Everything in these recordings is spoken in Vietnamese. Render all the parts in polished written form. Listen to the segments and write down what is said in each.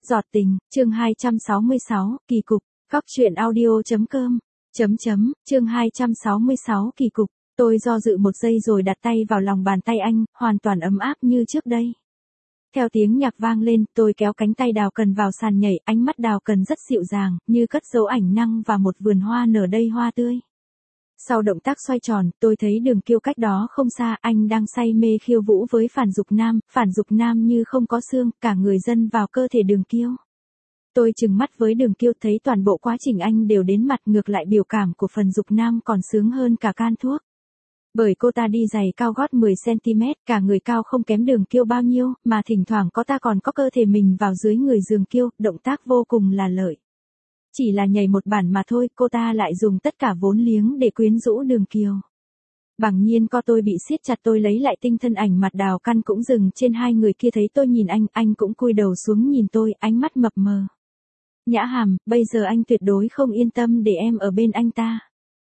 Giọt tình, chương 266, kỳ cục, Cóc truyện audio.com, chương 266 kỳ cục, tôi do dự một giây rồi đặt tay vào lòng bàn tay anh, hoàn toàn ấm áp như trước đây. Theo tiếng nhạc vang lên, tôi kéo cánh tay Đào Cần vào sàn nhảy, ánh mắt Đào Cần rất dịu dàng, như cất giấu ảnh năng và một vườn hoa nở đầy hoa tươi. Sau động tác xoay tròn, tôi thấy Đường Kiêu cách đó không xa, anh đang say mê khiêu vũ với Phản Dục Nam như không có xương, cả người dâng vào cơ thể Đường Kiêu. Tôi trừng mắt với Đường Kiêu thấy toàn bộ quá trình anh đều đến mặt, ngược lại biểu cảm của Phản Dục Nam còn sướng hơn cả can thuốc. Bởi cô ta đi giày cao gót 10cm, cả người cao không kém Đường Kiêu bao nhiêu, mà thỉnh thoảng có ta còn có cơ thể mình vào dưới người Đường Kiêu, động tác vô cùng là lợi. Chỉ là nhảy một bản mà thôi, cô ta lại dùng tất cả vốn liếng để quyến rũ Đường Kiều. Bẵng nhiên co tôi bị siết chặt, tôi lấy lại tinh thần, ảnh mặt Đào Căn cũng dừng trên hai người kia, thấy tôi nhìn anh cũng cúi đầu xuống nhìn tôi, ánh mắt mập mờ. Nhã Hàm, bây giờ anh tuyệt đối không yên tâm để em ở bên anh ta.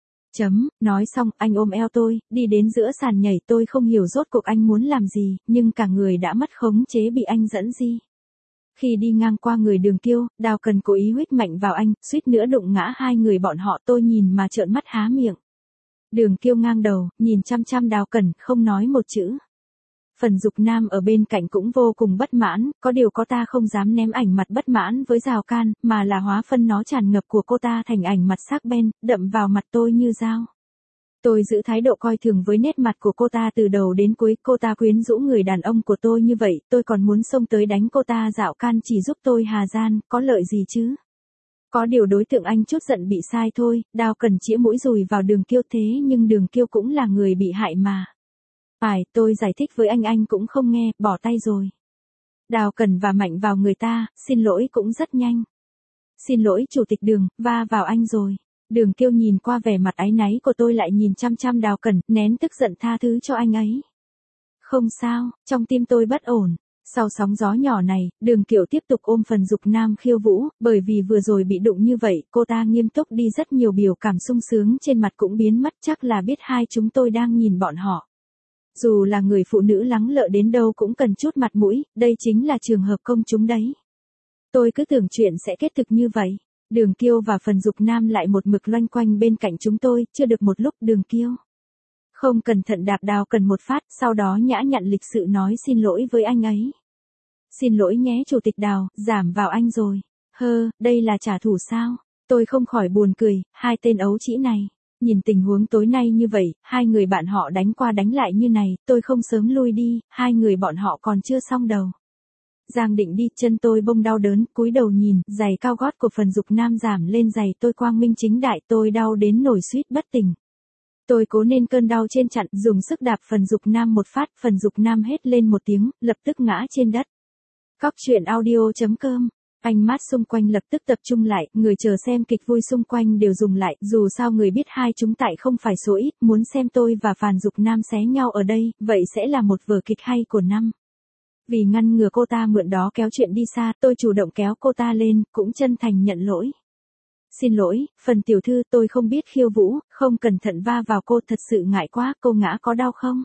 Nói xong, anh ôm eo tôi, đi đến giữa sàn nhảy, tôi không hiểu rốt cuộc anh muốn làm gì, nhưng cả người đã mất khống chế bị anh dẫn đi. Khi đi ngang qua người Đường Kiêu, Đào Cần cố ý huých mạnh vào anh, suýt nữa đụng ngã hai người bọn họ, tôi nhìn mà trợn mắt há miệng. Đường Kiêu ngang đầu, nhìn chăm chăm Đào Cần, không nói một chữ. Phản Dục Nam ở bên cạnh cũng vô cùng bất mãn, có điều cô ta không dám ném ảnh mặt bất mãn với Giào Can, mà là hóa phân nó tràn ngập của cô ta thành ảnh mặt sắc bén, đậm vào mặt tôi như dao. Tôi giữ thái độ coi thường với nét mặt của cô ta từ đầu đến cuối, cô ta quyến rũ người đàn ông của tôi như vậy, tôi còn muốn xông tới đánh cô ta. Giạo Can chỉ giúp tôi hà gian, có lợi gì chứ? Có điều đối tượng anh chút giận bị sai thôi, Đào Cần chĩa mũi dùi vào Đường Kiêu, thế nhưng Đường Kiêu cũng là người bị hại mà. Phải, tôi giải thích với anh cũng không nghe, bỏ tay rồi. Đào Cần và mạnh vào người ta, xin lỗi cũng rất nhanh. Xin lỗi chủ tịch Đường, va vào anh rồi. Đường Kiêu nhìn qua vẻ mặt áy náy của tôi lại nhìn chăm chăm Đào Cần, nén tức giận tha thứ cho anh ấy. Không sao, trong tim tôi bất ổn. Sau sóng gió nhỏ này, Đường Kiều tiếp tục ôm Phản Dục Nam khiêu vũ, bởi vì vừa rồi bị đụng như vậy, cô ta nghiêm túc đi, rất nhiều biểu cảm sung sướng trên mặt cũng biến mất, chắc là biết hai chúng tôi đang nhìn bọn họ. Dù là người phụ nữ lắng lợ đến đâu cũng cần chút mặt mũi, đây chính là trường hợp công chúng đấy. Tôi cứ tưởng chuyện sẽ kết thực như vậy. Đường Kiêu và Phản Dục Nam lại một mực loanh quanh bên cạnh chúng tôi, chưa được một lúc Đường Kiêu không cẩn thận đạp Đào Cần một phát, sau đó nhã nhặn lịch sự nói xin lỗi với anh ấy. Xin lỗi nhé chủ tịch Đào, giảm vào anh rồi. Đây là trả thù sao? Tôi không khỏi buồn cười, hai tên ấu trĩ này. Nhìn tình huống tối nay như vậy, hai người bạn họ đánh qua đánh lại như này, tôi không sớm lui đi, hai người bọn họ còn chưa xong đầu. Giang định đi, chân tôi bông đau đớn, cúi đầu nhìn, giày cao gót của Phản Dục Nam giảm lên giày tôi quang minh chính đại, tôi đau đến nổi suýt bất tỉnh. Tôi cố nên cơn đau trên chặn, dùng sức đạp Phản Dục Nam một phát, Phản Dục Nam hét lên một tiếng, lập tức ngã trên đất. Cóc truyện audio.com. Ánh mắt xung quanh lập tức tập trung lại, người chờ xem kịch vui xung quanh đều dùng lại, dù sao người biết hai chúng tại không phải số ít, muốn xem tôi và Phản Dục Nam xé nhau ở đây, vậy sẽ là một vở kịch hay của năm. Vì ngăn ngừa cô ta mượn đó kéo chuyện đi xa, tôi chủ động kéo cô ta lên, cũng chân thành nhận lỗi. Xin lỗi, Phần tiểu thư, tôi không biết khiêu vũ, không cẩn thận va vào cô, thật sự ngại quá, cô ngã có đau không?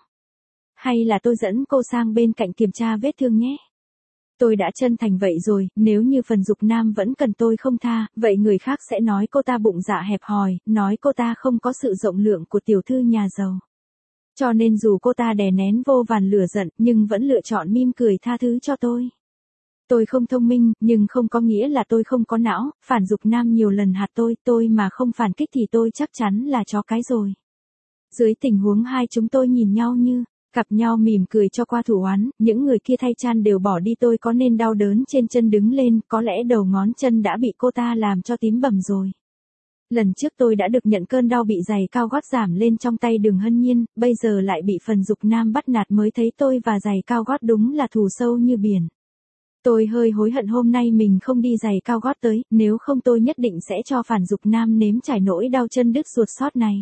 Hay là tôi dẫn cô sang bên cạnh kiểm tra vết thương nhé? Tôi đã chân thành vậy rồi, nếu như Phản Dục Nam vẫn cần tôi không tha, vậy người khác sẽ nói cô ta bụng dạ hẹp hòi, nói cô ta không có sự rộng lượng của tiểu thư nhà giàu. Cho nên dù cô ta đè nén vô vàn lửa giận, nhưng vẫn lựa chọn mỉm cười tha thứ cho tôi. Tôi không thông minh, nhưng không có nghĩa là tôi không có não, Phản Dục Nam nhiều lần hạt tôi mà không phản kích thì tôi chắc chắn là chó cái rồi. Dưới tình huống hai chúng tôi nhìn nhau như cặp nhau mỉm cười cho qua thủ oán, những người kia thay chăn đều bỏ đi, tôi có nên đau đớn trên chân đứng lên, có lẽ đầu ngón chân đã bị cô ta làm cho tím bầm rồi. Lần trước tôi đã được nhận cơn đau bị giày cao gót giảm lên trong tay Đường Hân Nhiên, bây giờ lại bị Phản Dục Nam bắt nạt mới thấy tôi và giày cao gót đúng là thù sâu như biển. Tôi hơi hối hận hôm nay mình không đi giày cao gót tới, nếu không tôi nhất định sẽ cho Phản Dục Nam nếm trải nỗi đau chân đứt ruột xót này.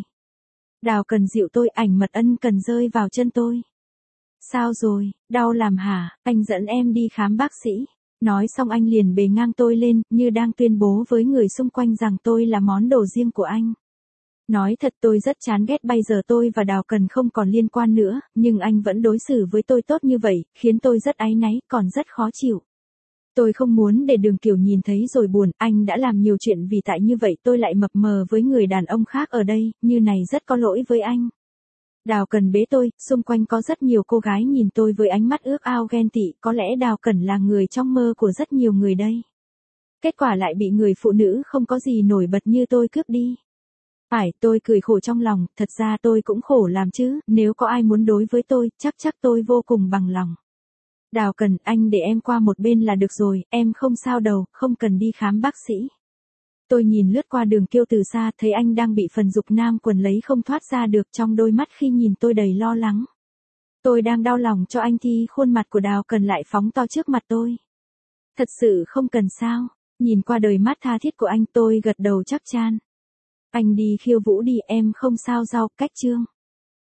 Đào Cần dịu tôi, ảnh mật ân cần rơi vào chân tôi. Sao rồi, đau làm hả, anh dẫn em đi khám bác sĩ. Nói xong anh liền bế ngang tôi lên, như đang tuyên bố với người xung quanh rằng tôi là món đồ riêng của anh. Nói thật tôi rất chán ghét bây giờ tôi và Đào Cần không còn liên quan nữa, nhưng anh vẫn đối xử với tôi tốt như vậy, khiến tôi rất áy náy, còn rất khó chịu. Tôi không muốn để Đường Kiều nhìn thấy rồi buồn, anh đã làm nhiều chuyện vì tại như vậy tôi lại mập mờ với người đàn ông khác ở đây, như này rất có lỗi với anh. Đào Cần bế tôi, xung quanh có rất nhiều cô gái nhìn tôi với ánh mắt ước ao ghen tị, có lẽ Đào Cần là người trong mơ của rất nhiều người đây. Kết quả lại bị người phụ nữ không có gì nổi bật như tôi cướp đi. Phải, tôi cười khổ trong lòng, thật ra tôi cũng khổ làm chứ, nếu có ai muốn đối với tôi, chắc tôi vô cùng bằng lòng. Đào Cần, anh để em qua một bên là được rồi, em không sao đâu, không cần đi khám bác sĩ. Tôi nhìn lướt qua Đường Kiêu từ xa, thấy anh đang bị phần dục nam quần lấy không thoát ra được, trong đôi mắt khi nhìn tôi đầy lo lắng. Tôi đang đau lòng cho anh thì khuôn mặt của Đào Cần lại phóng to trước mặt tôi. Thật sự không cần sao, nhìn qua đời mắt tha thiết của anh tôi gật đầu chắc chan. Anh đi khiêu vũ đi, em không sao đâu, cách chương.